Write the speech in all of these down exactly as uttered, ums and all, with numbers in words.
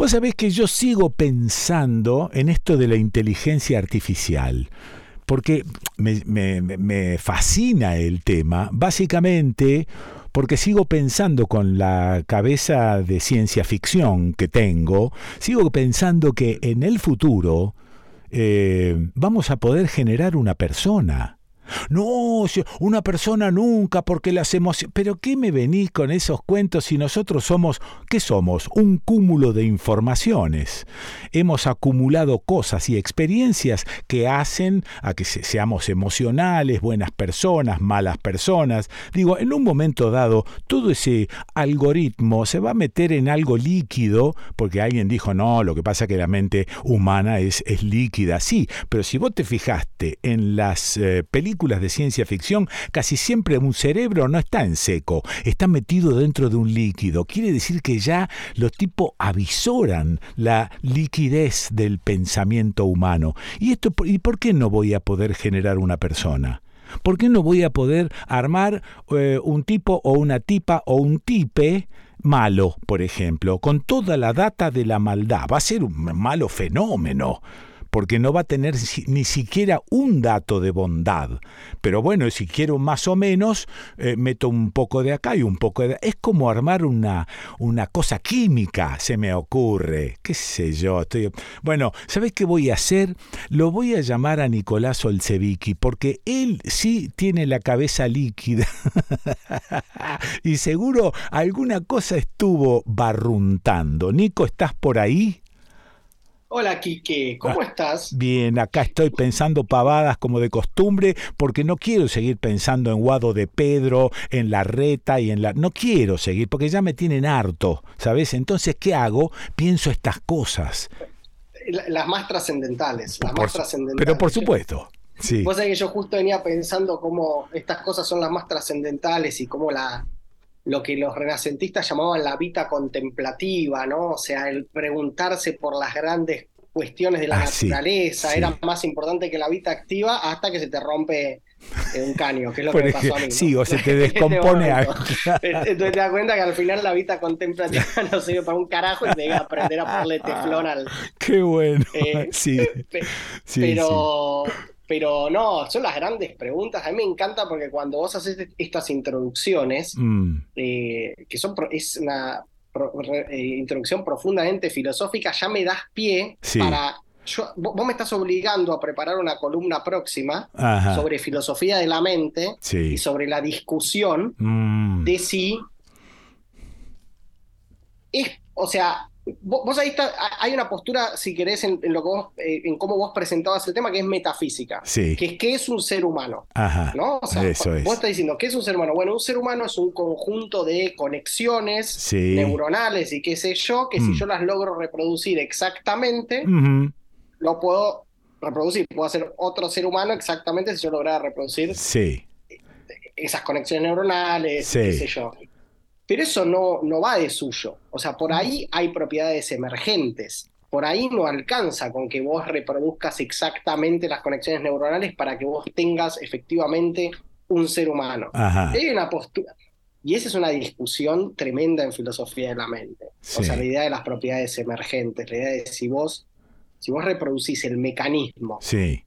Vos sabés que yo sigo pensando en esto de la inteligencia artificial, porque me, me, me fascina el tema, básicamente porque sigo pensando con la cabeza de ciencia ficción que tengo, sigo pensando que en el futuro eh, vamos a poder generar una persona. No, una persona nunca, porque las emociones... ¿Pero qué me venís con esos cuentos si nosotros somos, qué somos? Un cúmulo de informaciones. Hemos acumulado cosas y experiencias que hacen a que seamos emocionales, buenas personas, malas personas. Digo, en un momento dado, todo ese algoritmo se va a meter en algo líquido, porque alguien dijo, no, lo que pasa es que la mente humana es, es líquida. Sí, pero si vos te fijaste en las eh, películas de ciencia ficción, casi siempre un cerebro no está en seco, está metido dentro de un líquido. Quiere decir que ya los tipos avisoran la liquidez del pensamiento humano. ¿Y esto, y por qué no voy a poder generar una persona? ¿Por qué no voy a poder armar eh, un tipo o una tipa o un tipe malo, por ejemplo, con toda la data de la maldad? Va a ser un malo fenómeno, porque no va a tener ni siquiera un dato de bondad. Pero bueno, si quiero más o menos, eh, meto un poco de acá y un poco de... Es como armar una, una cosa química, se me ocurre. ¿Qué sé yo? Estoy... Bueno, ¿sabés qué voy a hacer? Lo voy a llamar a Nicolás Olsevicki, porque él sí tiene la cabeza líquida. Y seguro alguna cosa estuvo barruntando. Nico, ¿estás por ahí? Hola, Quique, ¿cómo Ah, estás? bien, acá estoy pensando pavadas como de costumbre, porque no quiero seguir pensando en Guado de Pedro, en Larreta y en la... No quiero seguir, porque ya me tienen harto, ¿sabes? Entonces, ¿qué hago? Pienso estas cosas. La- Las más trascendentales, las Por más su- pero por trascendentales. Yo- supuesto, sí. vos sabés que yo justo venía pensando cómo estas cosas son las más trascendentales y cómo la, lo que los renacentistas llamaban la vita contemplativa, ¿no? O sea, el preguntarse por las grandes cuestiones de la Ah, sí, naturaleza era sí. más importante que la vita activa hasta que se te rompe eh, un caño, que es lo que Por me pasó a ejemplo, mí, sí, ¿no? o se te En este descompone momento. algo, claro. Entonces te das cuenta que al final la vita contemplativa no sirve para un carajo y te que aprender a ponerle teflón al... Qué bueno, eh, sí, pe- sí, sí. pero, pero no, son las grandes preguntas. A mí me encanta porque cuando vos haces estas introducciones, Mm, eh, que son, pro- es una pro- re- eh, introducción profundamente filosófica, ya me das pie sí, para... Yo, vos, vos me estás obligando a preparar una columna próxima ajá, sobre filosofía de la mente y sí. sobre la discusión Mm, de si es, o sea, vos, vos ahí está, hay una postura, si querés, en, en lo que vos, eh, en cómo vos presentabas el tema, que es metafísica, sí, que es qué es un ser humano, ajá, ¿no? O sea, eso vos es. estás diciendo, ¿qué es un ser humano? Bueno, un ser humano es un conjunto de conexiones Sí. neuronales y qué sé yo, que si Mm, yo las logro reproducir exactamente, ujú, lo puedo reproducir. Puedo hacer otro ser humano exactamente si yo lograra reproducir sí, esas conexiones neuronales y qué sé sí. yo. Pero eso no, no va de suyo. O sea, por ahí hay propiedades emergentes. Por ahí no alcanza con que vos reproduzcas exactamente las conexiones neuronales para que vos tengas efectivamente un ser humano. Ajá, Hay una postura. Y esa es una discusión tremenda en filosofía de la mente. O sea, la sí, idea de las propiedades emergentes, la idea de si vos, si vos reproducís el mecanismo, sí.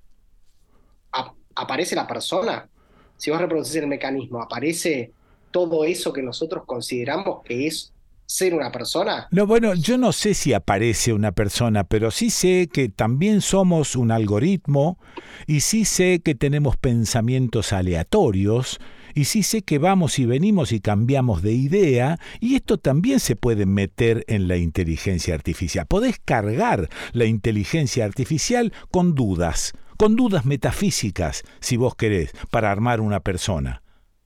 ap- aparece la persona. Si vos reproducís el mecanismo, aparece todo eso que nosotros consideramos que es ser una persona. No, bueno, yo no sé si aparece una persona, pero sí sé que también somos un algoritmo y sí sé que tenemos pensamientos aleatorios y sí sé que vamos y venimos y cambiamos de idea y esto también se puede meter en la inteligencia artificial. Podés cargar la inteligencia artificial con dudas, con dudas metafísicas, si vos querés, para armar una persona.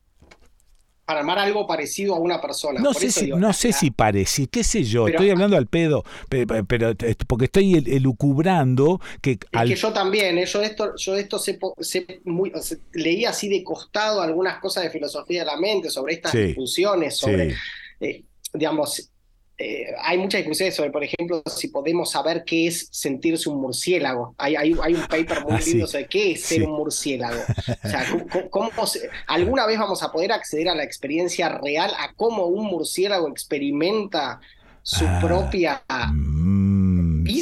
Para armar algo parecido a una persona. No Por sé eso si, digo, no la, sé si la- parece, qué sé yo, pero estoy hablando al pedo, pe- pe- pero, eh, porque estoy el- elucubrando que es que al... yo también, ¿eh? Yo de esto, yo de esto sé, po- sé muy, o sea, leí así de costado algunas cosas de filosofía de la mente, sobre estas Sí, discusiones, sobre, sí, eh, digamos, eh, hay muchas discusiones sobre, por ejemplo, si podemos saber qué es sentirse un murciélago. Hay, hay, hay un paper ah, muy lindo sí, sobre qué es ser un sí. murciélago. O sea, ¿cómo, cómo- cómo se- ¿alguna vez vamos a poder acceder a la experiencia real, a cómo un murciélago experimenta su Ah, propia mm,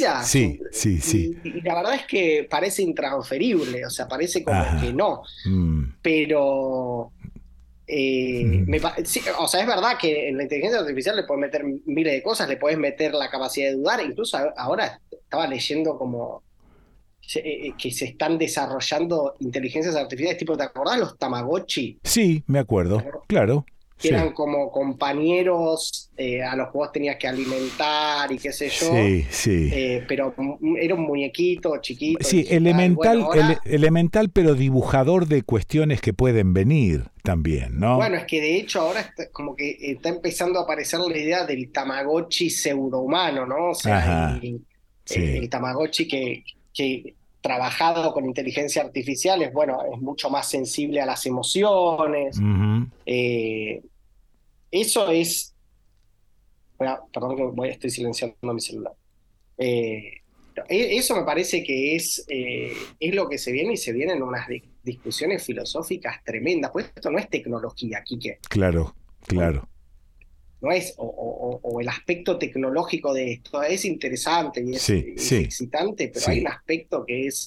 vida. Sí, Su- sí, sí. y, y la verdad es que parece intransferible, o sea, parece como Ajá. que no. Mm, Pero, eh, mm. me pa- sí, o sea, es verdad que en la inteligencia artificial le puedes meter miles de cosas, le puedes meter la capacidad de dudar, incluso a- ahora estaba leyendo como se- eh, eh, que se están desarrollando inteligencias artificiales, tipo, ¿te acordás los Tamagotchi? Sí, me acuerdo, claro, Que sí. eran como compañeros eh, a los que vos tenías que alimentar y qué sé yo, Sí, sí. eh, pero m- era un muñequito chiquito, Sí, digital. Bueno, elemental, ele- ahora, elemental, pero dibujador de cuestiones que pueden venir también, ¿no? bueno, es que de hecho ahora está, como que está empezando a aparecer la idea del Tamagotchi pseudohumano, ¿no? O sea, Ajá, el, eh, sí. el Tamagotchi que, que trabajado con inteligencia artificial es, bueno, es mucho más sensible a las emociones. Ujú. Eh, eso es, voy a- perdón que voy, estoy silenciando mi celular. Eh, e- Eso me parece que es, eh, es lo que se viene y se vienen unas di- discusiones filosóficas tremendas. Pues esto no es tecnología, Quique. Claro, No, claro. no es, o, o- o el aspecto tecnológico de esto es interesante y es, Sí, es sí, excitante, pero hay un sí. aspecto que es,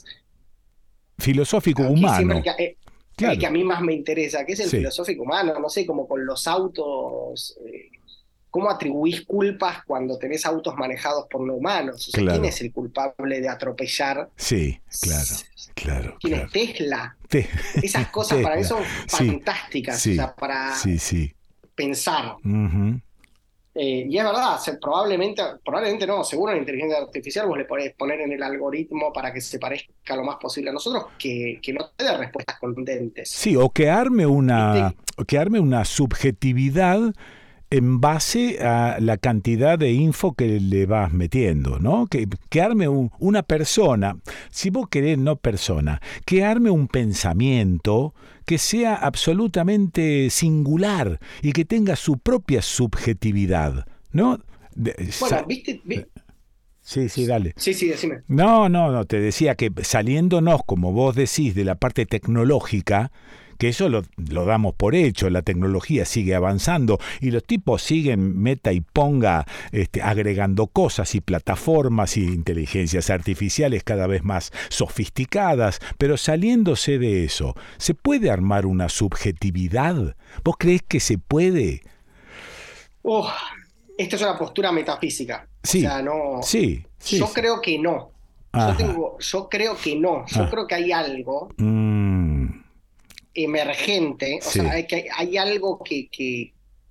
Filosófico aquí siempre el humano, que, eh, el que claro. a mí más me interesa, que es el Sí, filosófico humano, no sé, como con los autos. eh, ¿Cómo atribuís culpas cuando tenés autos manejados por no humanos? O sea, ¿quién es claro. el culpable de atropellar? Sí, claro, claro, ¿Quién es claro. Tesla? Te- Esas cosas para mí Tesla. son Sí, fantásticas, o sí, sea, para sí, sí. pensar. Ujú. Eh, y es verdad, se- probablemente, probablemente no, seguro en inteligencia artificial vos le podés poner en el algoritmo para que se parezca lo más posible a nosotros, que, que no te dé respuestas contundentes. Sí, o que arme una, ¿Viste? o que arme una subjetividad en base a la cantidad de info que le vas metiendo, ¿no? Que, que arme un- una persona, si vos querés no persona, que arme un pensamiento que sea absolutamente singular y que tenga su propia subjetividad, ¿no? De- Bueno, sa- ¿viste? Vi- sí, sí, dale. Sí, sí, decime. No, no, no, te decía que saliéndonos, como vos decís, de la parte tecnológica, que eso lo, lo damos por hecho, la tecnología sigue avanzando y los tipos siguen meta y ponga este, agregando cosas y plataformas y inteligencias artificiales cada vez más sofisticadas, pero saliéndose de eso, ¿se puede armar una subjetividad? ¿Vos creés que se puede? Uf, esto es una postura metafísica. O Sí, sea, no. sí, sí, Yo sí. creo que no. Yo Ajá. tengo, yo creo que no. Yo Ah. creo que hay algo Mm, emergente, o sea, sí. hay, que, hay algo que, que...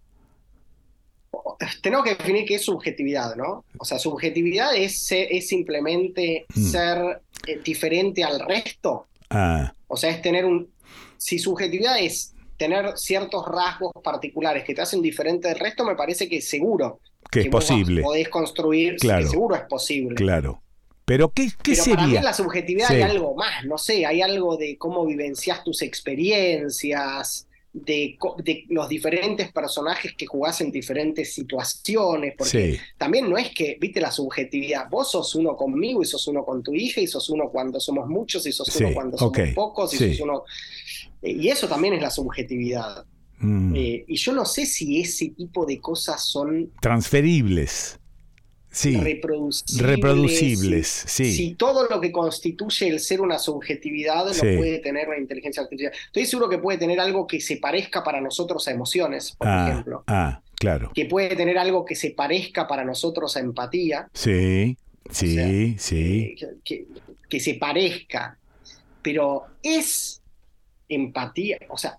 Tenemos que definir qué es subjetividad, ¿no? O sea, subjetividad es, ser- es simplemente Mm. ser eh, diferente al resto. Ah, O sea, es tener un... Si subjetividad es tener ciertos rasgos particulares que te hacen diferente del resto, me parece que seguro que es que vos vas- posible. podés construir, sí, que Claro, seguro es posible. claro. Pero ¿qué, qué Pero para mí en sería? la subjetividad hay Sí, algo más, no sé, hay algo de cómo vivencias tus experiencias, de, co- de los diferentes personajes que jugás en diferentes situaciones, porque sí, también no es que, viste, la subjetividad, vos sos uno conmigo y sos uno con tu hija y sos uno cuando somos muchos y sos uno sí, cuando ok, somos pocos y sos sí. uno... eh, Y eso también es la subjetividad. Mm, Eh, y yo no sé si ese tipo de cosas son transferibles, sí, reproducibles, reproducibles, si, sí, si todo lo que constituye el ser una subjetividad lo sí. puede tener la inteligencia artificial. Estoy seguro que puede tener algo que se parezca para nosotros a emociones, por Ah, ejemplo, ah, claro. que puede tener algo que se parezca para nosotros a empatía, Sí, o sea, sí, sí. eh, que, que- que se parezca, pero es empatía, o sea,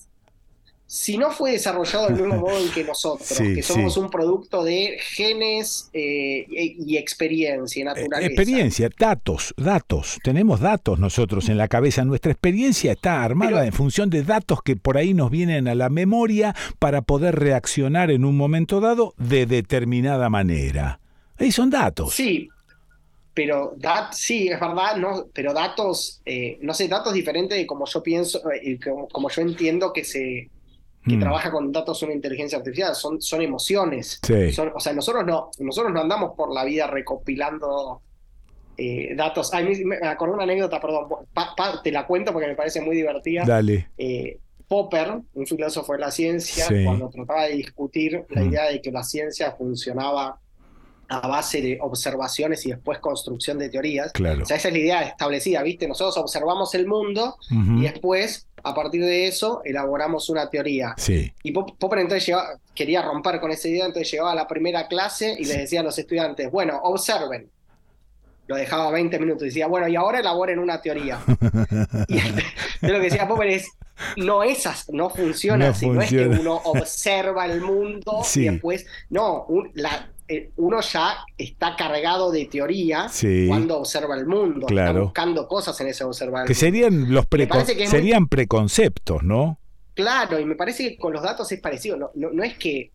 si no fue desarrollado del mismo modo en que nosotros, Sí, que somos sí. un producto de genes eh, y, y experiencia y Eh, naturaleza. Experiencia, datos, datos. Tenemos datos nosotros en la cabeza. Nuestra experiencia está armada Pero, en función de datos que por ahí nos vienen a la memoria para poder reaccionar en un momento dado de determinada manera. Ahí son datos. sí, pero dat, sí, es verdad, no, pero datos, eh, no sé, datos diferentes de como yo pienso, eh, y como, como yo entiendo que se que Mm, trabaja con datos una inteligencia artificial, son, son emociones. sí. Son, o sea, nosotros no, nosotros no andamos por la vida recopilando eh, datos. Ay, me, me acordé una anécdota, perdón, pa- pa- te la cuento porque me parece muy divertida. Dale. Eh, Popper, un filósofo de la ciencia, Sí. cuando trataba de discutir la Mm. idea de que la ciencia funcionaba a base de observaciones y después construcción de teorías. Claro. O sea, esa es la idea establecida, ¿viste? Nosotros observamos el mundo Uh-huh. y después, a partir de eso, elaboramos una teoría. Sí. Y Popper entonces llegaba, quería romper con esa idea, entonces llegaba a la primera clase y les decía a los estudiantes, bueno, observen. Lo dejaba veinte minutos y decía, bueno, y ahora elaboren una teoría. Y entonces, lo que decía Popper es, no es así, no funciona No así, funciona. no es que uno observa el mundo Sí. y después, no, un, la, eh, uno ya está cargado de teoría Sí. cuando observa el mundo, Claro. está buscando cosas en ese observar el Que mundo. serían los Me preco- parece que es serían preconceptos, ¿no? Claro, y me parece que con los datos es parecido. No, no, no es que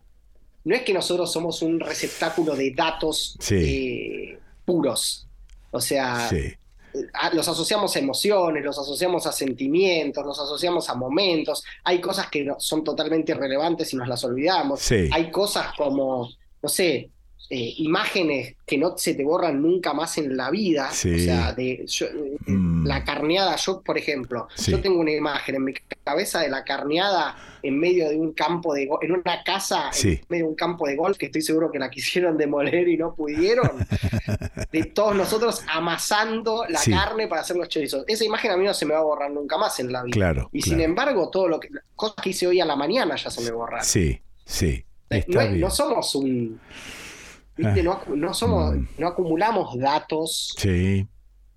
no es que nosotros somos un receptáculo de datos Sí. eh, puros. O sea, Sí. a- los asociamos a emociones, los asociamos a sentimientos, los asociamos a momentos. Hay cosas que no- son totalmente irrelevantes y nos las olvidamos. Sí. Hay cosas como, no sé, eh, imágenes que no se te borran nunca más en la vida. Sí. O sea, de, yo, eh, Mm. la carneada, yo, por ejemplo, Sí. yo tengo una imagen en mi cabeza de la carneada en medio de un campo de golf, en una casa, Sí. en medio de un campo de golf, que estoy seguro que la quisieron demoler y no pudieron, de todos nosotros amasando la Sí. carne para hacer los chorizos. Esa imagen a mí no se me va a borrar nunca más en la vida. Claro, Y claro. sin embargo, todo lo que, cosas que hice hoy a la mañana ya se me borraron. Sí, sí. no, Está es- bien. no somos un... ¿viste? Ah. No, acu- no somos, Mm. no acumulamos datos Sí.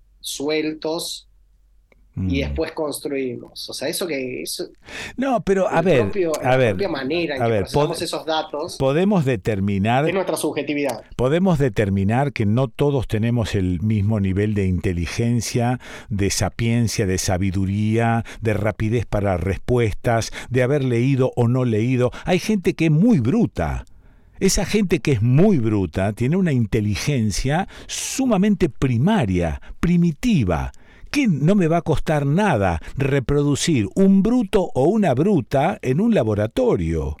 sueltos Mm. y después construimos. O sea, eso que eso, No, pero a el ver, propio- a la ver, propia manera en a que ver, procesamos pod- esos datos podemos determinar es nuestra subjetividad. Podemos determinar que no todos tenemos el mismo nivel de inteligencia, de sapiencia, de sabiduría, de rapidez para respuestas, de haber leído o no leído. Hay gente que es muy bruta. Esa gente que es muy bruta tiene una inteligencia sumamente primaria, primitiva, que no me va a costar nada reproducir un bruto o una bruta en un laboratorio.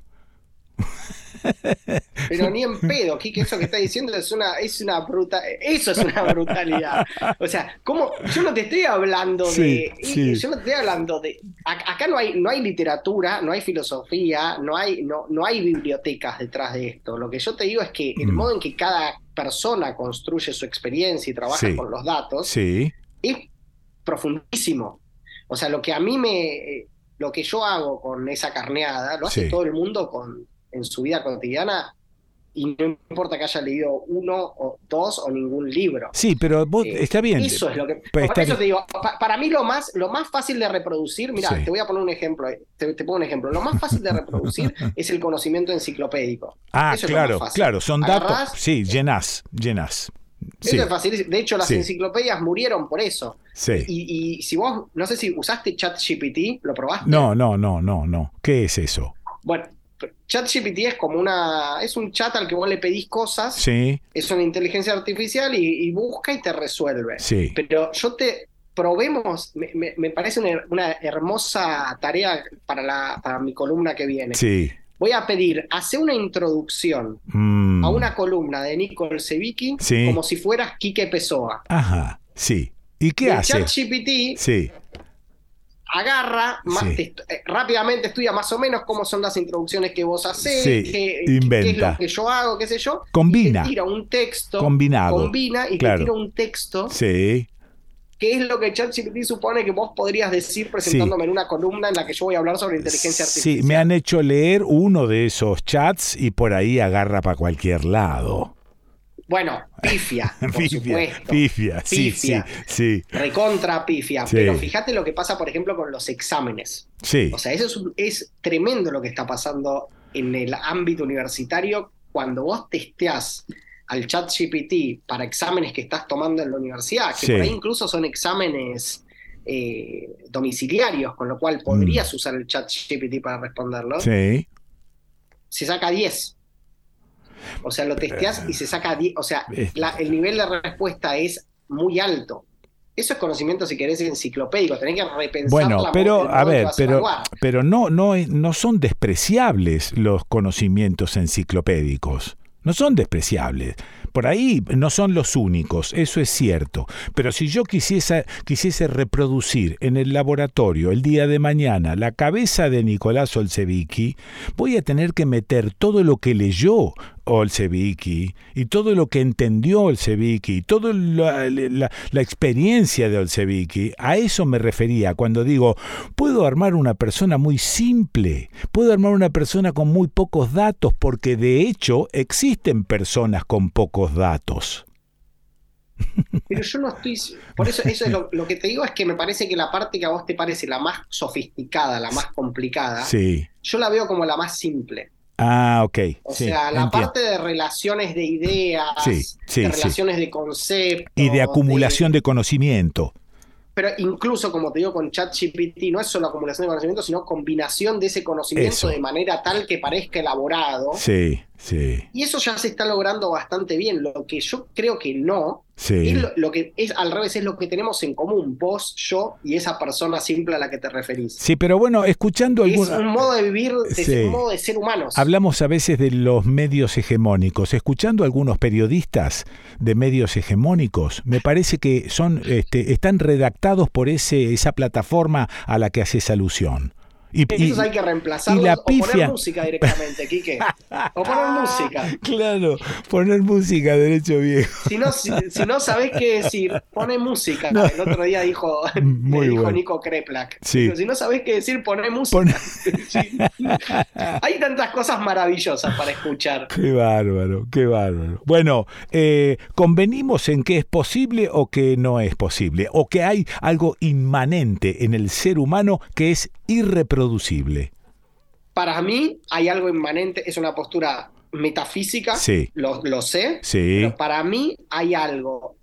Pero ni en pedo, Kike, eso que está diciendo es una, es una bruta, eso es una brutalidad. O sea, ¿cómo? Yo no te estoy hablando Sí, de. sí. Yo no te estoy hablando de. a- Acá no hay, no hay literatura, no hay filosofía, no hay, no, no hay bibliotecas detrás de esto. Lo que yo te digo es que el Mm. modo en que cada persona construye su experiencia y trabaja Sí. con los datos Sí, es profundísimo. O sea, lo que a mí me. Lo que yo hago con esa carneada, lo hace Sí. todo el mundo con, en su vida cotidiana. Y no importa que haya leído uno o dos o ningún libro. sí, pero vos, Eh, está bien. Eso es lo que. Pero Por está eso bien. te digo, pa- para mí lo más, lo más fácil de reproducir, mira, Sí. te voy a poner un ejemplo, eh, te, te pongo un ejemplo. Lo más fácil de reproducir es el conocimiento enciclopédico. Ah, Eso es lo claro, más fácil. claro, son datos. Agarrás- Sí, llenas, llenas. Sí, Eso es fácil. De hecho, las Sí. enciclopedias murieron por eso. sí. Y, y si vos, no sé si usaste ChatGPT, ¿lo probaste? No, no, no, no, no. ¿Qué es eso? Bueno, ChatGPT es como una, es un chat al que vos le pedís cosas, Sí, es una inteligencia artificial y, y busca y te resuelve. sí. Pero yo te probemos, me, me- me parece una, una hermosa tarea para, la, para mi columna que viene. Sí. Voy a pedir, hace una introducción Mm. a una columna de Nicole Sevicki Sí. como si fueras Quique Pessoa. Ajá, sí. ¿Y qué Y el hace? ChatGPT Sí, agarra, más, Sí. te- eh, rápidamente estudia más o menos cómo son las introducciones que vos hacés, Sí, qué, inventa. qué es lo que yo hago, qué sé yo. Combina. Y te tira un texto. Combinado. Combina y Claro. te tira un texto. sí. ¿Qué es lo que ChatGPT supone que vos podrías decir presentándome en una columna en la que yo voy a hablar sobre inteligencia artificial? Sí, me han hecho leer uno de esos chats y por ahí agarra para cualquier lado. Bueno, pifia, por Pifia, supuesto. pifia, sí, Pifia. sí, sí, Recontra pifia. Sí. Pero fíjate lo que pasa, por ejemplo, con los exámenes. sí. O sea, eso es, un- es tremendo lo que está pasando en el ámbito universitario cuando vos testeás al ChatGPT para exámenes que estás tomando en la universidad, que Sí. por ahí incluso son exámenes eh, domiciliarios, con lo cual podrías usar el ChatGPT para responderlo, Sí. se saca diez. O sea, lo testeás y se saca diez. O sea, Eh. la- el nivel de respuesta es muy alto. Eso es conocimiento, si querés, enciclopédico. Tenés que repensar Bueno, la- pero el modo a en que ver, vas pero, evaluar. pero no, no, es- no son despreciables los conocimientos enciclopédicos. No son despreciables. Por ahí no son los únicos, eso es cierto. Pero si yo quisiese, quisiese reproducir en el laboratorio el día de mañana la cabeza de Nicolás Olsevicki, voy a tener que meter todo lo que leyó Olzeviki y todo lo que entendió Olzeviki y toda la, la, la experiencia de Olzeviki, a eso me refería cuando digo, puedo armar una persona muy simple, puedo armar una persona con muy pocos datos, porque de hecho existen personas con pocos datos. Pero yo no estoy... Por eso, eso es lo, lo que te digo es que me parece que la parte que a vos te parece la más sofisticada, la más complicada, sí. yo la veo como la más simple. Ah, ok. O sí, sea, la entiendo. parte de relaciones de ideas, sí, sí, de relaciones sí. de conceptos... Y de acumulación de, de conocimiento. Pero incluso, como te digo, con ChatGPT no es solo acumulación de conocimiento, sino combinación de ese conocimiento Eso. de manera tal que parezca elaborado. Sí, sí. Y eso ya se está logrando bastante bien. Lo que yo creo que no, sí. es lo, lo que es al revés, es lo que tenemos en común, vos, yo y esa persona simple a la que te referís. Sí, pero bueno, escuchando es alguna... un modo de vivir, de sí. ser, un modo de ser humanos. Hablamos a veces de los medios hegemónicos. Escuchando a algunos periodistas de medios hegemónicos, me parece que son, este, están redactados por ese, esa plataforma a la que haces alusión. Y, Esos y, hay que reemplazarlos y la o pifia... poner música directamente, Quique. O poner música. Claro, poner música, derecho viejo. Si no, si, si no sabés qué decir, poné música. No. El otro día dijo, Muy le dijo bueno. Nico Kreplak. Sí. Dijo, si no sabés qué decir, poné música. Pon... Sí. Hay tantas cosas maravillosas para escuchar. Qué bárbaro, qué bárbaro. Bueno, eh, ¿convenimos en que es posible o que no es posible? ¿O que hay algo inmanente en el ser humano que es irreproducible? Para mí hay algo inmanente, es una postura metafísica, sí. lo, lo sé, sí. pero para mí hay algo,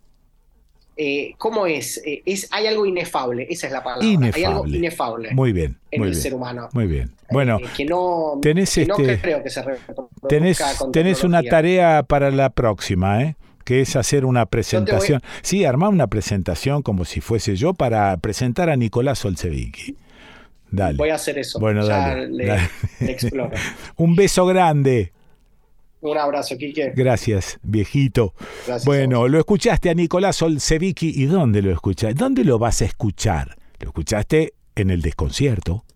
eh, ¿cómo es? Eh, es? Hay algo inefable, esa es la palabra, inefable. hay algo inefable muy bien, en muy el bien, ser humano. Muy bien, bueno, eh, que no, tenés, que no este, creo que se reproduzca tenés, con tenés una tarea para la próxima, ¿eh? Que es hacer una presentación, voy... sí, armar una presentación como si fuese yo para presentar a Nicolás Olzeviki. Dale. Voy a hacer eso. Bueno, ya dale, le, dale. le exploro. Un beso grande. Un abrazo, Quique. Gracias, viejito. Gracias. Bueno, lo escuchaste a Nicolás Olzeviki. ¿Y dónde lo escuchaste? ¿Dónde lo vas a escuchar? Lo escuchaste en El Desconcierto.